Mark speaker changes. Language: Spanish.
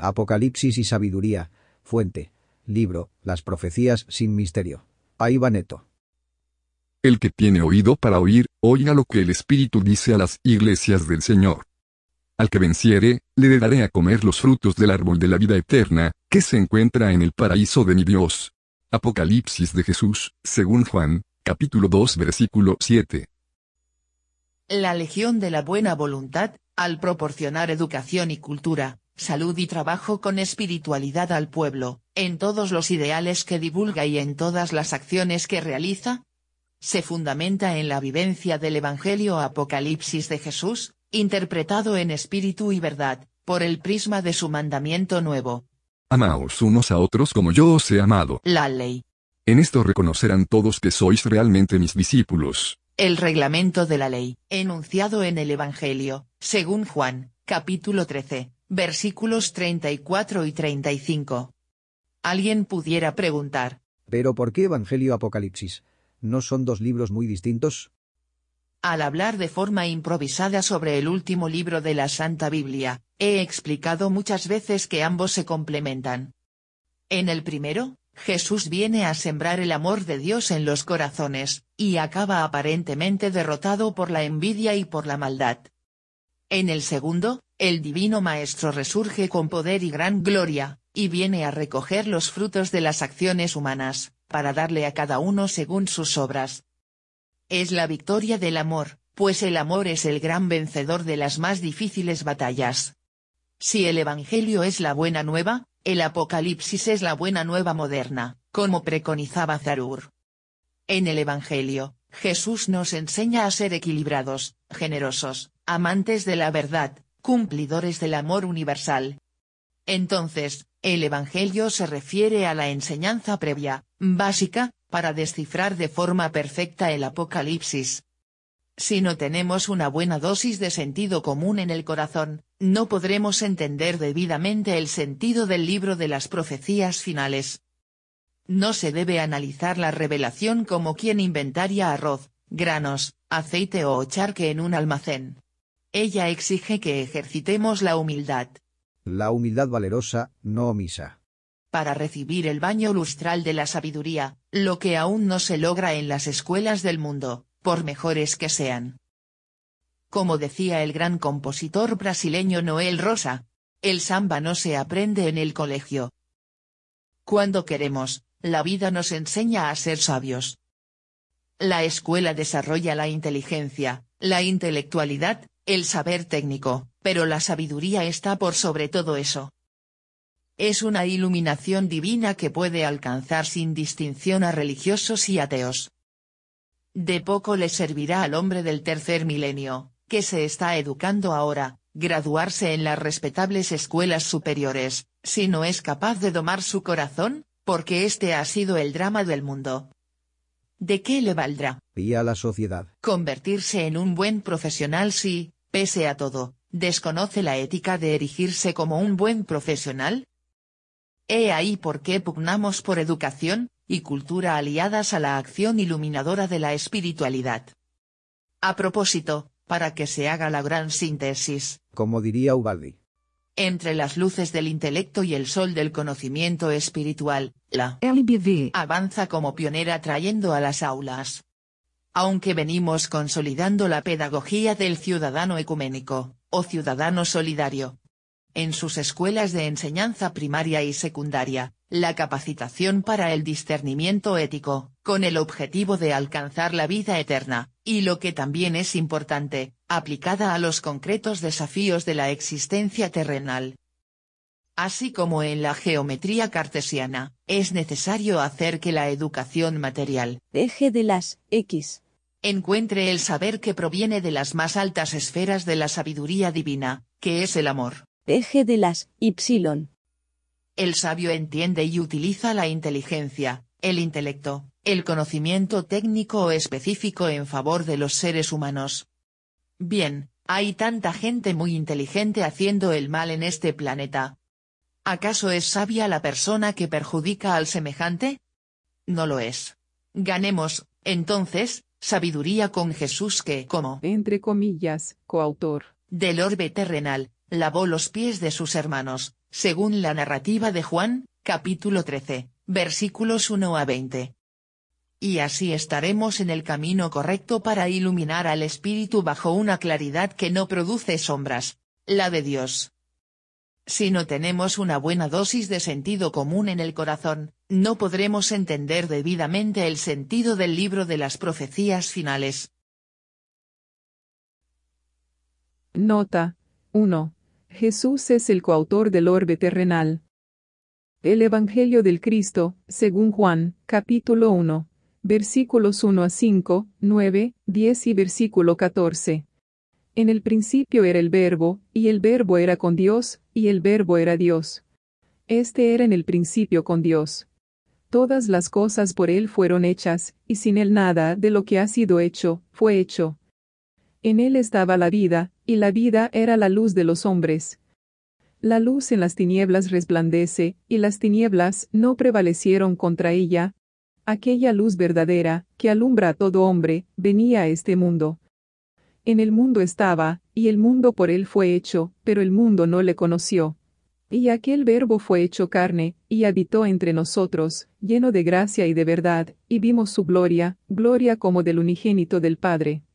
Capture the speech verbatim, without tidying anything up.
Speaker 1: Apocalipsis y sabiduría. Fuente. Libro, Las profecías sin misterio. Aiva Neto.
Speaker 2: El que tiene oído para oír, oiga lo que el Espíritu dice a las iglesias del Señor. Al que venciere, le daré a comer los frutos del árbol de la vida eterna, que se encuentra en el paraíso de mi Dios. Apocalipsis de Jesús, según Juan, capítulo dos versículo siete.
Speaker 3: La Legión de la Buena Voluntad, al proporcionar educación y cultura, salud y trabajo con espiritualidad al pueblo, en todos los ideales que divulga y en todas las acciones que realiza, se fundamenta en la vivencia del Evangelio Apocalipsis de Jesús, interpretado en espíritu y verdad, por el prisma de su mandamiento nuevo.
Speaker 2: Amaos unos a otros como yo os he amado.
Speaker 3: La ley.
Speaker 2: En esto reconocerán todos que sois realmente mis discípulos.
Speaker 3: El reglamento de la ley, enunciado en el Evangelio, según Juan, capítulo trece, versículos treinta y cuatro y treinta y cinco. Alguien pudiera preguntar:
Speaker 1: ¿pero por qué Evangelio Apocalipsis? ¿No son dos libros muy distintos?
Speaker 3: Al hablar de forma improvisada sobre el último libro de la Santa Biblia, he explicado muchas veces que ambos se complementan. En el primero, Jesús viene a sembrar el amor de Dios en los corazones, y acaba aparentemente derrotado por la envidia y por la maldad. En el segundo, el Divino Maestro resurge con poder y gran gloria, y viene a recoger los frutos de las acciones humanas, para darle a cada uno según sus obras. Es la victoria del amor, pues el amor es el gran vencedor de las más difíciles batallas. Si el Evangelio es la buena nueva, el Apocalipsis es la buena nueva moderna, como preconizaba Zarur. En el Evangelio, Jesús nos enseña a ser equilibrados, generosos, amantes de la verdad, cumplidores del amor universal. Entonces, el Evangelio se refiere a la enseñanza previa, básica, para descifrar de forma perfecta el Apocalipsis. Si no tenemos una buena dosis de sentido común en el corazón, no podremos entender debidamente el sentido del libro de las profecías finales. No se debe analizar la revelación como quien inventaria arroz, granos, aceite o charque en un almacén. Ella exige que ejercitemos la humildad.
Speaker 1: La humildad valerosa, no omisa.
Speaker 3: Para recibir el baño lustral de la sabiduría, lo que aún no se logra en las escuelas del mundo, por mejores que sean. Como decía el gran compositor brasileño Noel Rosa, el samba no se aprende en el colegio. Cuando queremos, la vida nos enseña a ser sabios. La escuela desarrolla la inteligencia, la intelectualidad, el saber técnico, pero la sabiduría está por sobre todo eso. Es una iluminación divina que puede alcanzar sin distinción a religiosos y ateos. De poco le servirá al hombre del tercer milenio, que se está educando ahora, graduarse en las respetables escuelas superiores, si no es capaz de domar su corazón, porque este ha sido el drama del mundo. ¿De qué le valdrá?
Speaker 1: Y a la sociedad.
Speaker 3: Convertirse en un buen profesional si, pese a todo, desconoce la ética de erigirse como un buen profesional. He ahí por qué pugnamos por educación y cultura aliadas a la acción iluminadora de la espiritualidad. A propósito, para que se haga la gran síntesis,
Speaker 1: como diría Ubaldi,
Speaker 3: entre las luces del intelecto y el sol del conocimiento espiritual, la
Speaker 4: L B V
Speaker 3: avanza como pionera trayendo a las aulas. Aunque venimos consolidando la pedagogía del ciudadano ecuménico, o ciudadano solidario. En sus escuelas de enseñanza primaria y secundaria, la capacitación para el discernimiento ético, con el objetivo de alcanzar la vida eterna, y lo que también es importante, aplicada a los concretos desafíos de la existencia terrenal. Así como en la geometría cartesiana, es necesario hacer que la educación material,
Speaker 4: eje de las X,
Speaker 3: encuentre el saber que proviene de las más altas esferas de la sabiduría divina, que es el amor.
Speaker 4: eje de las Y.
Speaker 3: El sabio entiende y utiliza la inteligencia, el intelecto, el conocimiento técnico o específico en favor de los seres humanos. Bien, hay tanta gente muy inteligente haciendo el mal en este planeta. ¿Acaso es sabia la persona que perjudica al semejante? No lo es. Ganemos, entonces, sabiduría con Jesús que, como,
Speaker 5: entre comillas, coautor
Speaker 3: del orbe terrenal, lavó los pies de sus hermanos, según la narrativa de Juan, capítulo trece, versículos uno a veinte. Y así estaremos en el camino correcto para iluminar al espíritu bajo una claridad que no produce sombras, la de Dios. Si no tenemos una buena dosis de sentido común en el corazón, no podremos entender debidamente el sentido del libro de las profecías finales.
Speaker 5: Nota uno. Jesús es el coautor del orbe terrenal. El Evangelio del Cristo, según Juan, capítulo uno, versículos uno a cinco, nueve, diez y versículo catorce. En el principio era el Verbo, y el Verbo era con Dios, y el Verbo era Dios. Este era en el principio con Dios. Todas las cosas por él fueron hechas, y sin él nada de lo que ha sido hecho, fue hecho. En él estaba la vida, y la vida era la luz de los hombres. La luz en las tinieblas resplandece, y las tinieblas no prevalecieron contra ella. Aquella luz verdadera, que alumbra a todo hombre, venía a este mundo. En el mundo estaba, y el mundo por él fue hecho, pero el mundo no le conoció. Y aquel Verbo fue hecho carne, y habitó entre nosotros, lleno de gracia y de verdad, y vimos su gloria, gloria como del unigénito del Padre.